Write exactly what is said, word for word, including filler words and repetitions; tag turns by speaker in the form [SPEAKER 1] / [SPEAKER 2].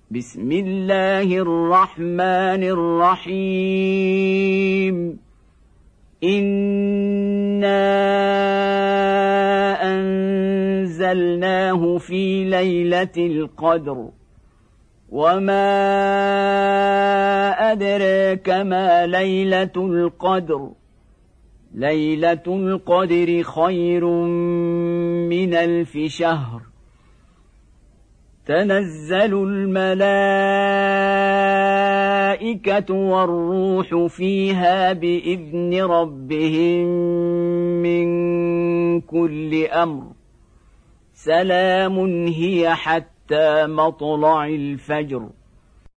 [SPEAKER 1] بسم الله الرحمن الرحيم إنا أنزلناه في ليلة القدر وما أدراك ما ليلة القدر ليلة القدر خير من ألف شهر تنزل الملائكة والروح فيها بإذن ربهم من كل أمر سلام هي حتى مطلع الفجر.